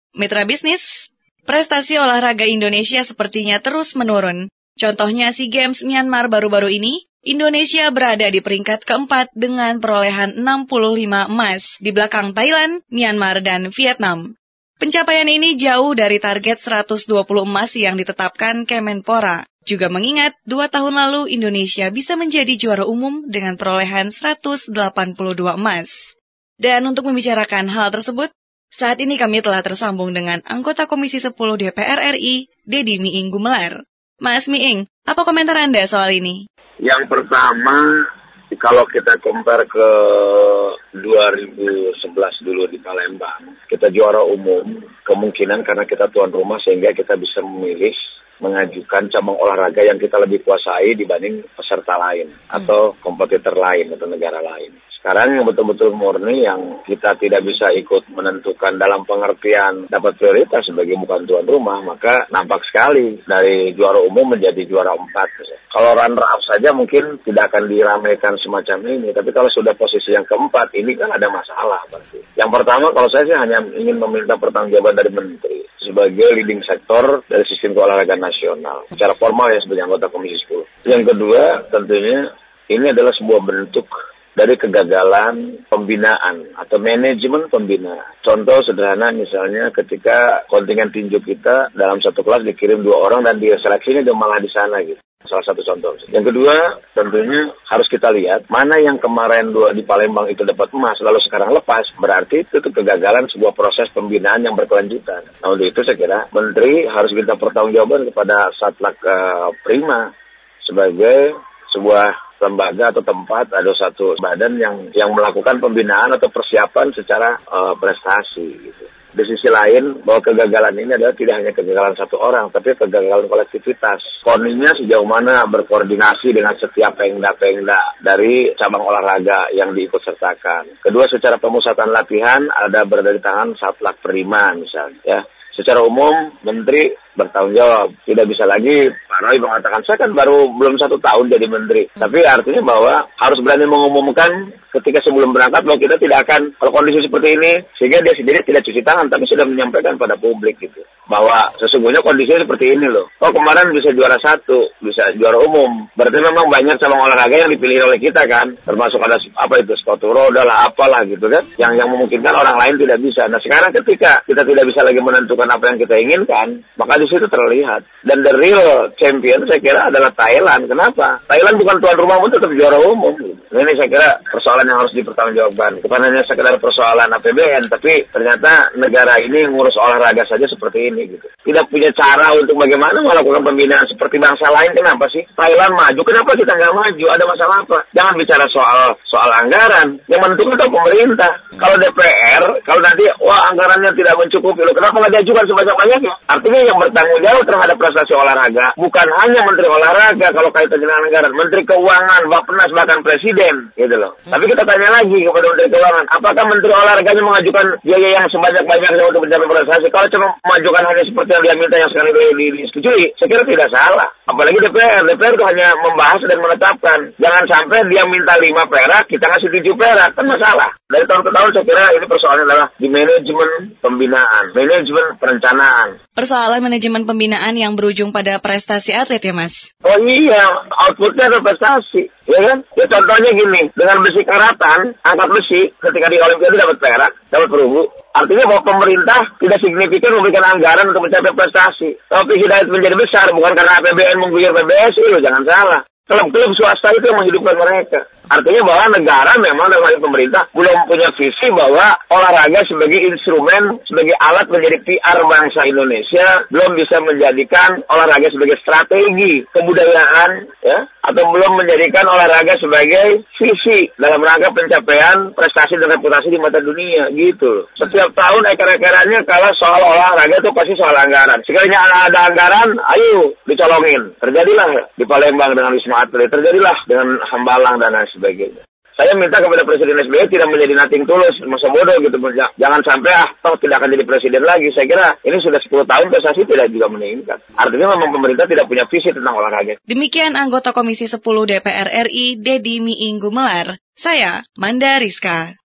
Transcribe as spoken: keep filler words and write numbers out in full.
Mitra bisnis, prestasi olahraga Indonesia sepertinya terus menurun. Contohnya SEA Games Myanmar baru-baru ini, Indonesia berada di peringkat keempat dengan perolehan enam puluh lima emas di belakang Thailand, Myanmar, dan Vietnam. Pencapaian ini jauh dari target seratus dua puluh emas yang ditetapkan Kemenpora. Juga mengingat dua tahun lalu Indonesia bisa menjadi juara umum dengan perolehan seratus delapan puluh dua emas. Dan untuk membicarakan hal tersebut, saat ini kami telah tersambung dengan anggota Komisi sepuluh D P R R I, Deddy Miing Gumelar. Mas Miing, apa komentar Anda soal ini? Yang pertama, kalau kita compare ke dua ribu sebelas dulu di Palembang, kita juara umum, kemungkinan karena kita tuan rumah sehingga kita bisa memilih mengajukan cabang olahraga yang kita lebih kuasai dibanding peserta lain atau kompetitor lain atau negara lain. Sekarang yang betul-betul murni yang kita tidak bisa ikut menentukan dalam pengertian dapat prioritas sebagai bukan tuan rumah, maka nampak sekali dari juara umum menjadi juara empat. Kalau runner up saja mungkin tidak akan diramaikan semacam ini, tapi kalau sudah posisi yang keempat, ini kan ada masalah pasti. Yang pertama, kalau saya sih hanya ingin meminta pertanggungjawaban dari Menteri sebagai leading sektor dari sistem keolahragaan nasional, secara formal ya sebagai anggota Komisi sepuluh. Yang kedua, tentunya ini adalah sebuah bentuk dari kegagalan pembinaan atau manajemen pembinaan. Contoh sederhana misalnya ketika kontingen tinju kita dalam satu kelas dikirim dua orang dan dia seleksinya dia malah di sana gitu. Salah satu contoh. Yang kedua, tentunya harus kita lihat mana yang kemarin dua di Palembang itu dapat emas lalu sekarang lepas. Berarti itu, itu kegagalan sebuah proses pembinaan yang berkelanjutan. Nah, untuk itu saya kira Menteri harus minta pertanggungjawaban kepada Satlak uh, Prima sebagai sebuah lembaga atau tempat, ada satu badan yang yang melakukan pembinaan atau persiapan secara uh, prestasi gitu. Di sisi lain, bahwa kegagalan ini adalah tidak hanya kegagalan satu orang, tapi kegagalan kolektivitas. Koninya sejauh mana berkoordinasi dengan setiap pengda-pengda dari cabang olahraga yang diikutsertakan. Kedua, secara pemusatan latihan ada berada di tangan Satlak Prima misalnya. Ya. Secara umum, Menteri bertanggung jawab. Tidak bisa lagi Pak Roy mengatakan, saya kan baru belum satu tahun jadi Menteri. Tapi artinya bahwa harus berani mengumumkan ketika sebelum berangkat bahwa kita tidak akan, kalau kondisi seperti ini, sehingga dia sendiri tidak cuci tangan, tapi sudah menyampaikan pada publik gitu. Bahwa sesungguhnya kondisinya seperti ini loh. Oh kemarin bisa juara satu, bisa juara umum. Berarti memang banyak cabang olahraga yang dipilih oleh kita kan. Termasuk ada apa itu, sepatu roda lah, apalah gitu kan. Yang yang memungkinkan orang lain tidak bisa. Nah sekarang ketika kita tidak bisa lagi menentukan apa yang kita inginkan, maka di situ terlihat. Dan the real champion saya kira adalah Thailand. Kenapa? Thailand bukan tuan rumah pun tetap juara umum. Nah, ini saya kira persoalan yang harus dipertanggungjawabkan. Bukan hanya sekedar persoalan A P B N, tapi ternyata negara ini ngurus olahraga saja seperti ini gitu. Tidak punya cara untuk bagaimana melakukan pembinaan seperti bangsa lain. Kenapa sih? Thailand maju, kenapa kita nggak maju? Ada masalah apa? Jangan bicara soal soal anggaran. Yang menentukan itu pemerintah. Kalau D P R, kalau nanti wah anggarannya tidak mencukupi, loh kenapa nggak diajukan sebanyak-banyaknya? Artinya yang bertanggung jawab terhadap prestasi olahraga bukan hanya Menteri Olahraga kalau kaitan dengan anggaran, Menteri Keuangan, Bappenas, bahkan Presiden, gitu loh. Hmm. Tapi kita tanya lagi kepada Menteri Keuangan, apakah Menteri Olahraganya mengajukan biaya yang sebanyak-banyaknya untuk mencapai prestasi? Kalau cuma mengajukan hanya seperti yang dia minta yang sekarang disetujui, saya kira tidak salah. Apalagi D P R, D P R itu hanya membahas dan menetapkan. Jangan sampai dia minta lima perak, kita ngasih tujuh perak, kan masalah. Dari tahun ke tahun saya kira ini persoalannya adalah di manajemen pembinaan, manajemen perencanaan. Persoalan manajemen pembinaan yang berujung pada prestasi atlet ya Mas? Oh iya, outputnya ada prestasi, ya kan? Ya contohnya gini, dengan besi karatan, angkat besi, ketika di Olimpiade dapat perak, dapat perunggu. Artinya bahwa pemerintah tidak signifikan memberikan anggaran untuk mencapai prestasi. Tapi hidayat menjadi besar, bukan karena A P B N mengguyur P B S I, loh, jangan salah. Klub-klub swasta itu yang menghidupkan mereka. Artinya bahwa negara memang dalam hal pemerintah belum punya visi bahwa olahraga sebagai instrumen, sebagai alat menjadi P R bangsa Indonesia, belum bisa menjadikan olahraga sebagai strategi kebudayaan, ya, atau belum menjadikan olahraga sebagai visi dalam rangka pencapaian prestasi dan reputasi di mata dunia, gitu. Setiap tahun ekar-ekarannya kalau soal olahraga itu pasti soal anggaran. Sekalinya ada anggaran, ayo dicolongin. Terjadilah di Palembang dengan Wisma Atlet, terjadilah dengan Hambalang dan lain sebagainya. Saya minta kepada Presiden S B Y tidak menjadi nothing tulus, masa bodoh gitu. Jangan sampai ah, toh tidak akan jadi presiden lagi. Saya kira ini sudah sepuluh tahun prestasi tidak juga meningkat. Artinya memang pemerintah tidak punya visi tentang olahraga. Demikian anggota Komisi sepuluh D P R R I, Deddy Miing Gumelar. Saya, Manda Rizka.